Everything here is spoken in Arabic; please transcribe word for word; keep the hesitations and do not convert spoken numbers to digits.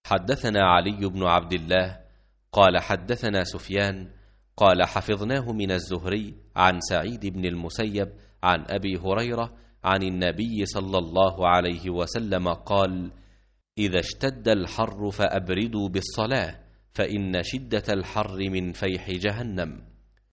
حدثنا علي بن عبد الله قال حدثنا سفيان قال حفظناه من الزهري عن سعيد بن المسيب عن أبي هريرة عن النبي صلى الله عليه وسلم قال: إذا اشتد الحر فأبردوا بالصلاة، فإن شدة الحر من فيح جهنم.